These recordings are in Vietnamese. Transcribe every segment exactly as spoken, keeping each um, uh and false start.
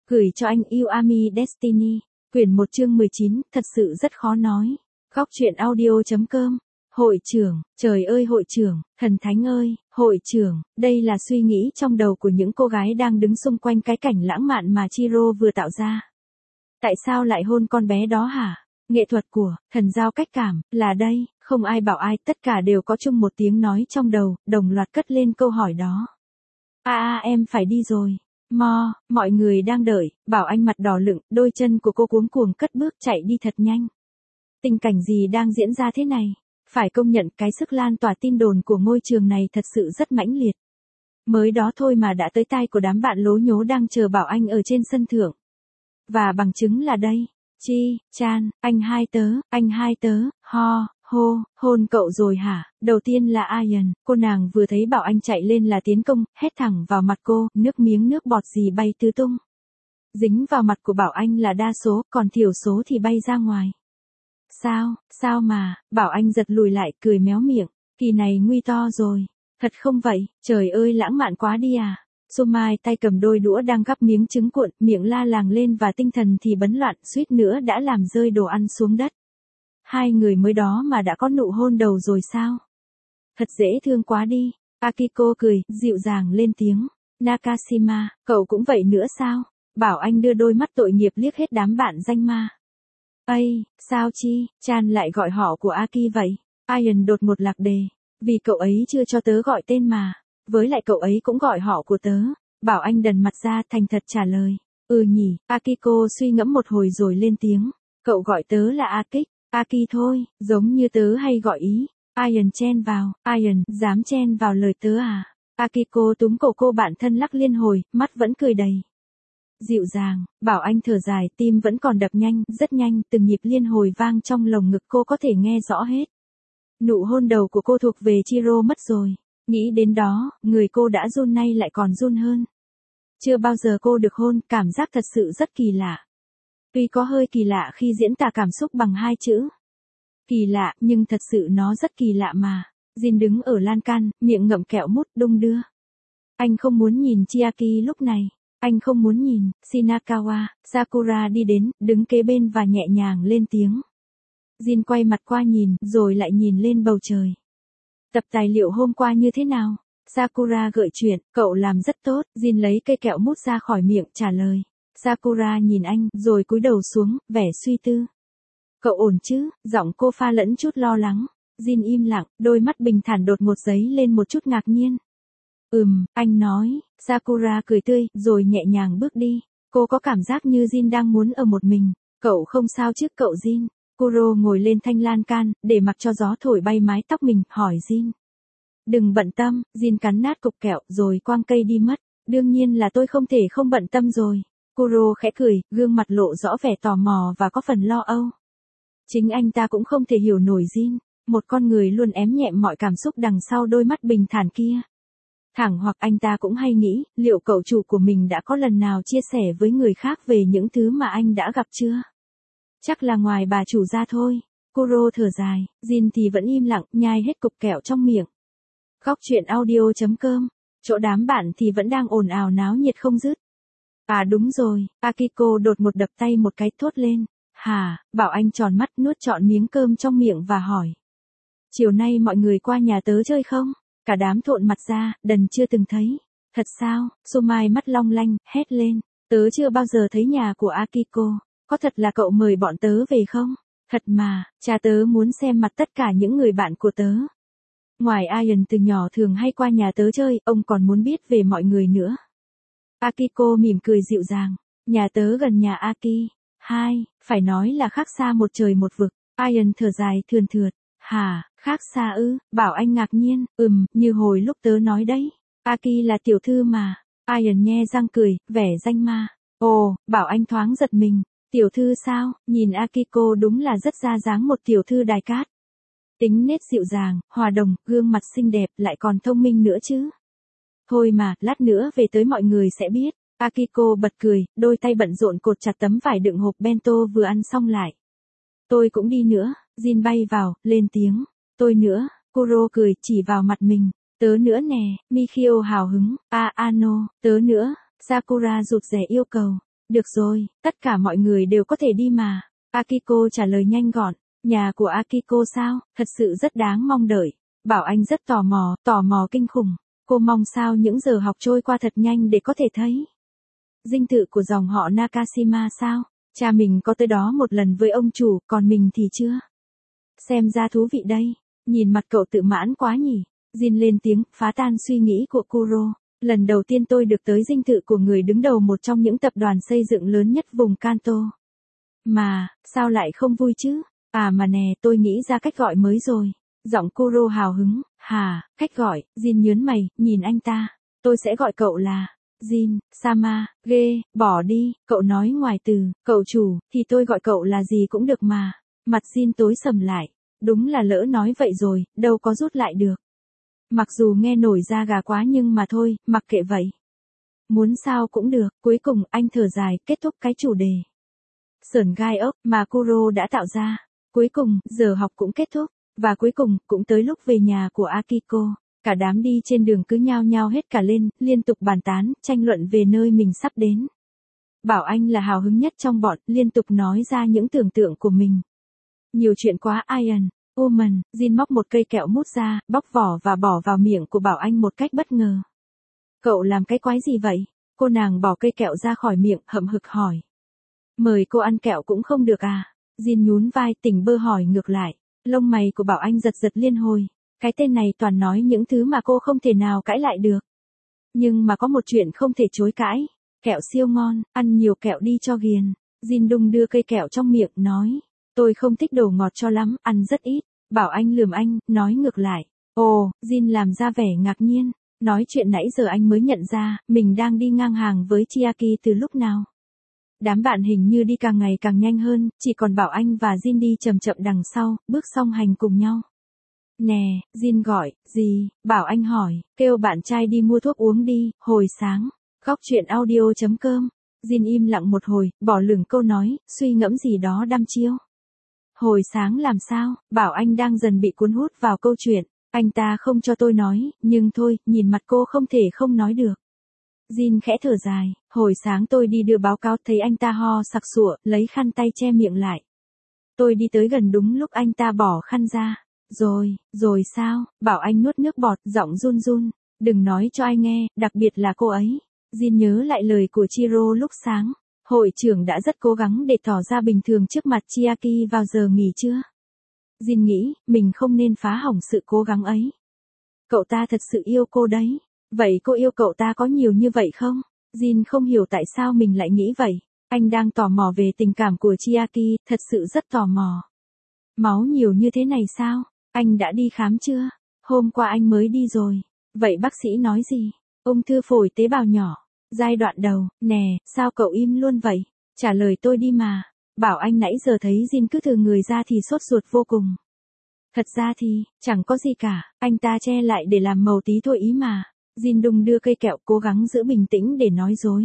Gửi cho anh yêu Ami Destiny. Quyển một chương mười chín, thật sự rất khó nói. Góc truyện audio.com. Hội trưởng, trời ơi hội trưởng, thần thánh ơi, hội trưởng, đây là suy nghĩ trong đầu của những cô gái đang đứng xung quanh cái cảnh lãng mạn mà Chiro vừa tạo ra. Tại sao lại hôn con bé đó hả? Nghệ thuật của thần giao cách cảm là đây, không ai bảo ai, tất cả đều có chung một tiếng nói trong đầu, đồng loạt cất lên câu hỏi đó. A a em phải đi rồi. Mo, mọi người đang đợi, Bảo Anh mặt đỏ lựng, đôi chân của cô cuống cuồng cất bước chạy đi thật nhanh. Tình cảnh gì đang diễn ra thế này? Phải công nhận cái sức lan tỏa tin đồn của ngôi trường này thật sự rất mãnh liệt. Mới đó thôi mà đã tới tai của đám bạn lố nhố đang chờ Bảo Anh ở trên sân thượng. Và bằng chứng là đây. Chi, Chan, anh hai tớ, anh hai tớ, ho, hô, hôn cậu rồi hả? Đầu tiên là Ian, cô nàng vừa thấy Bảo Anh chạy lên là tiến công, hét thẳng vào mặt cô, nước miếng nước bọt gì bay tứ tung. Dính vào mặt của Bảo Anh là đa số, còn thiểu số thì bay ra ngoài. Sao, sao mà, Bảo Anh giật lùi lại, cười méo miệng, kỳ này nguy to rồi. Thật không vậy, trời ơi lãng mạn quá đi à. Somai tay cầm đôi đũa đang gắp miếng trứng cuộn, miệng la làng lên và tinh thần thì bấn loạn, suýt nữa đã làm rơi đồ ăn xuống đất. Hai người mới đó mà đã có nụ hôn đầu rồi sao? Thật dễ thương quá đi. Akiko cười, dịu dàng lên tiếng. Nakashima, cậu cũng vậy nữa sao? Bảo Anh đưa đôi mắt tội nghiệp liếc hết đám bạn danh ma. Ây, sao chi, Chan lại gọi họ của Aki vậy? Ian đột ngột lạc đề. Vì cậu ấy chưa cho tớ gọi tên mà. Với lại cậu ấy cũng gọi họ của tớ. Bảo Anh đần mặt ra thành thật trả lời. Ừ nhỉ, Akiko suy ngẫm một hồi rồi lên tiếng. Cậu gọi tớ là Akik, Aki thôi, giống như tớ hay gọi ý. Ian chen vào, Ian, dám chen vào lời tớ à? Akiko túm cổ cô bạn thân lắc liên hồi, mắt vẫn cười đầy. Dịu dàng, Bảo Anh thở dài, tim vẫn còn đập nhanh, rất nhanh, từng nhịp liên hồi vang trong lồng ngực cô có thể nghe rõ hết. Nụ hôn đầu của cô thuộc về Chiro mất rồi. Nghĩ đến đó, người cô đã run nay lại còn run hơn. Chưa bao giờ cô được hôn, cảm giác thật sự rất kỳ lạ. Tuy có hơi kỳ lạ khi diễn tả cảm xúc bằng hai chữ. Kỳ lạ, nhưng thật sự nó rất kỳ lạ mà. Jin đứng ở lan can, miệng ngậm kẹo mút đung đưa. Anh không muốn nhìn Chiaki lúc này. Anh không muốn nhìn. Shinakawa, Sakura đi đến, đứng kế bên và nhẹ nhàng lên tiếng. Jin quay mặt qua nhìn, rồi lại nhìn lên bầu trời. Tập tài liệu hôm qua như thế nào? Sakura gợi chuyện, cậu làm rất tốt. Jin lấy cây kẹo mút ra khỏi miệng, trả lời. Sakura nhìn anh, rồi cúi đầu xuống, vẻ suy tư. Cậu ổn chứ? Giọng cô pha lẫn chút lo lắng. Jin im lặng, đôi mắt bình thản đột ngột giấy lên một chút ngạc nhiên. Ừm, anh nói. Sakura cười tươi, rồi nhẹ nhàng bước đi. Cô có cảm giác như Jin đang muốn ở một mình. Cậu không sao chứ cậu Jin? Kuro ngồi lên thanh lan can, để mặc cho gió thổi bay mái tóc mình, hỏi Jin. Đừng bận tâm, Jin cắn nát cục kẹo, rồi quăng cây đi mất. Đương nhiên là tôi không thể không bận tâm rồi. Kuro khẽ cười, gương mặt lộ rõ vẻ tò mò và có phần lo âu. Chính anh ta cũng không thể hiểu nổi Jin, một con người luôn ém nhẹm mọi cảm xúc đằng sau đôi mắt bình thản kia. Thẳng hoặc anh ta cũng hay nghĩ, liệu cậu chủ của mình đã có lần nào chia sẻ với người khác về những thứ mà anh đã gặp chưa? Chắc là ngoài bà chủ ra thôi. Kuro thở dài, Jin thì vẫn im lặng, nhai hết cục kẹo trong miệng. Góc truyện audio.com, chỗ đám bạn thì vẫn đang ồn ào náo nhiệt không dứt. À đúng rồi, Akiko đột một đập tay một cái thốt lên. Hả, Bảo Anh tròn mắt nuốt trọn miếng cơm trong miệng và hỏi. Chiều nay mọi người qua nhà tớ chơi không? Cả đám thộn mặt ra, đần chưa từng thấy. Thật sao? Somai mắt long lanh, hét lên. Tớ chưa bao giờ thấy nhà của Akiko. Có thật là cậu mời bọn tớ về không? Thật mà, cha tớ muốn xem mặt tất cả những người bạn của tớ. Ngoài Ian từ nhỏ thường hay qua nhà tớ chơi, ông còn muốn biết về mọi người nữa. Akiko mỉm cười dịu dàng. Nhà tớ gần nhà Aki. Hai, phải nói là khác xa một trời một vực. Ian thở dài thườn thượt. Hả, khác xa ư? Bảo Anh ngạc nhiên. Ừm, như hồi lúc tớ nói đấy. Aki là tiểu thư mà. Ian nhe răng cười, vẻ danh ma. Ồ, Bảo Anh thoáng giật mình. Tiểu thư sao? Nhìn Akiko đúng là rất ra dáng một tiểu thư đài cát. Tính nết dịu dàng, hòa đồng, gương mặt xinh đẹp, lại còn thông minh nữa chứ. Thôi mà, lát nữa về tới mọi người sẽ biết. Akiko bật cười, đôi tay bận rộn cột chặt tấm vải đựng hộp bento vừa ăn xong lại. Tôi cũng đi nữa. Jin bay vào, lên tiếng. Tôi nữa. Kuro cười, chỉ vào mặt mình. Tớ nữa nè. Mikio hào hứng. A Ano, tớ nữa. Sakura rụt rè yêu cầu. Được rồi, tất cả mọi người đều có thể đi mà. Akiko trả lời nhanh gọn. Nhà của Akiko sao, thật sự rất đáng mong đợi. Bảo Anh rất tò mò, tò mò kinh khủng. Cô mong sao những giờ học trôi qua thật nhanh để có thể thấy. Dinh thự của dòng họ Nakashima sao? Cha mình có tới đó một lần với ông chủ, còn mình thì chưa. Xem ra thú vị đây. Nhìn mặt cậu tự mãn quá nhỉ. Jin lên tiếng, phá tan suy nghĩ của Kuro. Lần đầu tiên tôi được tới dinh thự của người đứng đầu một trong những tập đoàn xây dựng lớn nhất vùng Kanto. Mà, sao lại không vui chứ? À mà nè, tôi nghĩ ra cách gọi mới rồi. Giọng Kuro hào hứng. Hà, cách gọi. Jin nhớn mày, nhìn anh ta. Tôi sẽ gọi cậu là Jin, Sama, ghê, bỏ đi, cậu nói ngoài từ, cậu chủ, thì tôi gọi cậu là gì cũng được mà. Mặt Jin tối sầm lại. Đúng là lỡ nói vậy rồi, đâu có rút lại được. Mặc dù nghe nổi da gà quá nhưng mà thôi, mặc kệ vậy. Muốn sao cũng được, cuối cùng anh thở dài, kết thúc cái chủ đề sởn gai ốc mà Kuro đã tạo ra. Cuối cùng, giờ học cũng kết thúc, và cuối cùng, cũng tới lúc về nhà của Akiko. Cả đám đi trên đường cứ nhao nhao hết cả lên, liên tục bàn tán, tranh luận về nơi mình sắp đến. Bảo Anh là hào hứng nhất trong bọn, liên tục nói ra những tưởng tượng của mình. Nhiều chuyện quá Iron, Woman, Jin móc một cây kẹo mút ra, bóc vỏ và bỏ vào miệng của Bảo Anh một cách bất ngờ. Cậu làm cái quái gì vậy? Cô nàng bỏ cây kẹo ra khỏi miệng, hậm hực hỏi. Mời cô ăn kẹo cũng không được à? Jin nhún vai, tỉnh bơ hỏi ngược lại. Lông mày của Bảo Anh giật giật liên hồi. Cái tên này toàn nói những thứ mà cô không thể nào cãi lại được. Nhưng mà có một chuyện không thể chối cãi. Kẹo siêu ngon, ăn nhiều kẹo đi cho ghiền. Jin đung đưa cây kẹo trong miệng, nói. Tôi không thích đồ ngọt cho lắm, ăn rất ít. Bảo Anh lườm anh, nói ngược lại. Ồ, Jin làm ra vẻ ngạc nhiên. Nói chuyện nãy giờ anh mới nhận ra, mình đang đi ngang hàng với Chiaki từ lúc nào. Đám bạn hình như đi càng ngày càng nhanh hơn, chỉ còn Bảo Anh và Jin đi chậm chậm đằng sau, bước song hành cùng nhau. Nè, Jin gọi, gì? Bảo Anh hỏi, kêu bạn trai đi mua thuốc uống đi, hồi sáng. Góc chuyện audio chấm com. Jin im lặng một hồi, bỏ lửng câu nói, suy ngẫm gì đó đăm chiêu. Hồi sáng làm sao? Bảo Anh đang dần bị cuốn hút vào câu chuyện. Anh ta không cho tôi nói, nhưng thôi, nhìn mặt cô không thể không nói được. Jin khẽ thở dài, hồi sáng tôi đi đưa báo cáo thấy anh ta ho sặc sụa, lấy khăn tay che miệng lại. Tôi đi tới gần đúng lúc anh ta bỏ khăn ra. Rồi, rồi sao? Bảo Anh nuốt nước bọt, giọng run run. Đừng nói cho ai nghe, đặc biệt là cô ấy. Jin nhớ lại lời của Chiro lúc sáng. Hội trưởng đã rất cố gắng để tỏ ra bình thường trước mặt Chiaki vào giờ nghỉ trưa. Jin nghĩ, mình không nên phá hỏng sự cố gắng ấy. Cậu ta thật sự yêu cô đấy. Vậy cô yêu cậu ta có nhiều như vậy không? Jin không hiểu tại sao mình lại nghĩ vậy. Anh đang tò mò về tình cảm của Chiaki, thật sự rất tò mò. Máu nhiều như thế này sao? Anh đã đi khám chưa? Hôm qua anh mới đi rồi. Vậy bác sĩ nói gì? Ung thư phổi tế bào nhỏ. Giai đoạn đầu, nè, sao cậu im luôn vậy? Trả lời tôi đi mà. Bảo Anh nãy giờ thấy Jin cứ thừ người ra thì sốt ruột vô cùng. Thật ra thì, chẳng có gì cả, anh ta che lại để làm màu tí thôi ý mà. Jin đung đưa cây kẹo cố gắng giữ bình tĩnh để nói dối.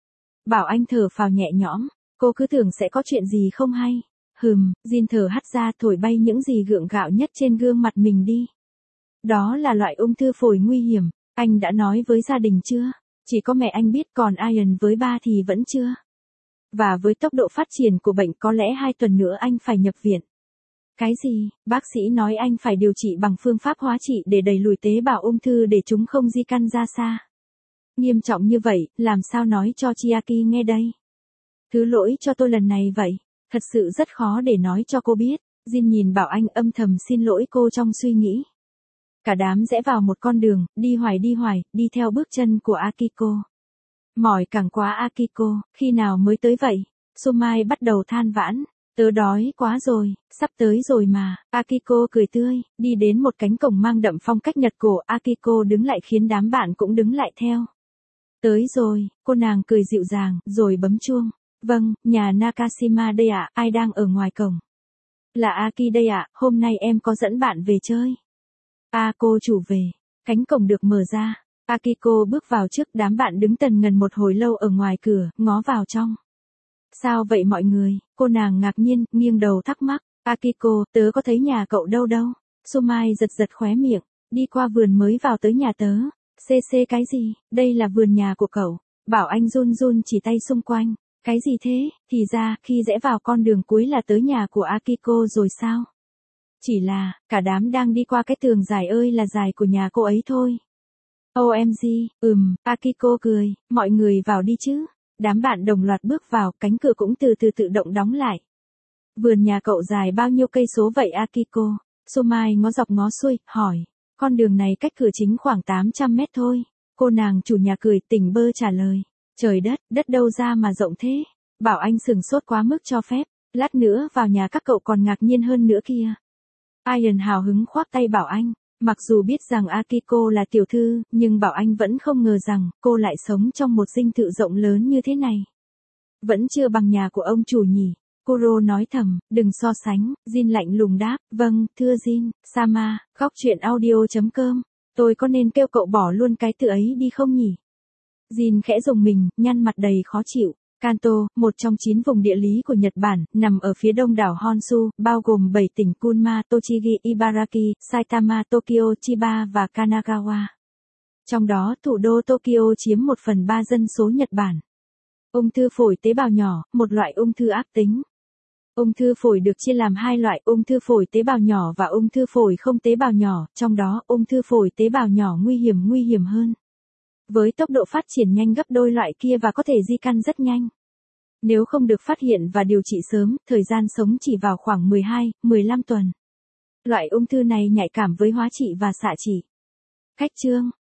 Bảo Anh thở phào nhẹ nhõm, cô cứ tưởng sẽ có chuyện gì không hay. Hừm, Jin thở hắt ra thổi bay những gì gượng gạo nhất trên gương mặt mình đi. Đó là loại ung thư phổi nguy hiểm, anh đã nói với gia đình chưa? Chỉ có mẹ anh biết, còn Ian với ba thì vẫn chưa. Và với tốc độ phát triển của bệnh có lẽ hai tuần nữa anh phải nhập viện. Cái gì? Bác sĩ nói anh phải điều trị bằng phương pháp hóa trị để đẩy lùi tế bào ung thư để chúng không di căn ra xa. Nghiêm trọng như vậy, làm sao nói cho Chiaki nghe đây? Thứ lỗi cho tôi lần này vậy. Thật sự rất khó để nói cho cô biết. Jin nhìn Bảo Anh âm thầm xin lỗi cô trong suy nghĩ. Cả đám rẽ vào một con đường, đi hoài đi hoài, đi theo bước chân của Akiko. Mỏi càng quá Akiko, khi nào mới tới vậy? Sumai bắt đầu than vãn. Tớ đói quá rồi, sắp tới rồi mà. Akiko cười tươi, đi đến một cánh cổng mang đậm phong cách Nhật cổ. Akiko đứng lại khiến đám bạn cũng đứng lại theo. Tới rồi, cô nàng cười dịu dàng, rồi bấm chuông. Vâng, nhà Nakashima đây ạ, ai đang ở ngoài cổng? Là Aki đây ạ, hôm nay em có dẫn bạn về chơi. À cô chủ về. Cánh cổng được mở ra. Akiko bước vào trước, đám bạn đứng tần ngần một hồi lâu ở ngoài cửa, ngó vào trong. Sao vậy mọi người? Cô nàng ngạc nhiên, nghiêng đầu thắc mắc. Akiko, tớ có thấy nhà cậu đâu đâu. Sumai giật giật khóe miệng. Đi qua vườn mới vào tới nhà tớ. Xê xê cái gì? Đây là vườn nhà của cậu. Bảo Anh run run chỉ tay xung quanh. Cái gì thế, thì ra, khi rẽ vào con đường cuối là tới nhà của Akiko rồi sao? Chỉ là, cả đám đang đi qua cái tường dài ơi là dài của nhà cô ấy thôi. ô em giê, ừm, Akiko cười, mọi người vào đi chứ. Đám bạn đồng loạt bước vào, cánh cửa cũng từ từ tự động đóng lại. Vườn nhà cậu dài bao nhiêu cây số vậy Akiko? Somai ngó dọc ngó xuôi, hỏi. Con đường này cách cửa chính khoảng tám trăm mét thôi. Cô nàng chủ nhà cười tỉnh bơ trả lời. Trời đất, đất đâu ra mà rộng thế. Bảo Anh sừng sốt quá mức cho phép. Lát nữa vào nhà các cậu còn ngạc nhiên hơn nữa kia. Ian hào hứng khoác tay Bảo Anh. Mặc dù biết rằng Akiko là tiểu thư, nhưng Bảo Anh vẫn không ngờ rằng cô lại sống trong một dinh thự rộng lớn như thế này. Vẫn chưa bằng nhà của ông chủ nhỉ. Kuro nói thầm, đừng so sánh. Jin lạnh lùng đáp, vâng, thưa Jin, Sama, góc chuyện audio.com. Tôi có nên kêu cậu bỏ luôn cái từ ấy đi không nhỉ? Jin khẽ rùng mình, nhăn mặt đầy khó chịu. Kanto, một trong chín vùng địa lý của Nhật Bản, nằm ở phía đông đảo Honshu, bao gồm bảy tỉnh Kunma, Tochigi, Ibaraki, Saitama, Tokyo, Chiba và Kanagawa. Trong đó, thủ đô Tokyo chiếm một phần ba dân số Nhật Bản. Ung thư phổi tế bào nhỏ, một loại ung thư ác tính. Ung thư phổi được chia làm hai loại, ung thư phổi tế bào nhỏ và ung thư phổi không tế bào nhỏ, trong đó, ung thư phổi tế bào nhỏ nguy hiểm nguy hiểm hơn. Với tốc độ phát triển nhanh gấp đôi loại kia và có thể di căn rất nhanh. Nếu không được phát hiện và điều trị sớm, thời gian sống chỉ vào khoảng mười hai, mười lăm tuần. Loại ung thư này nhạy cảm với hóa trị và xạ trị. Khách chương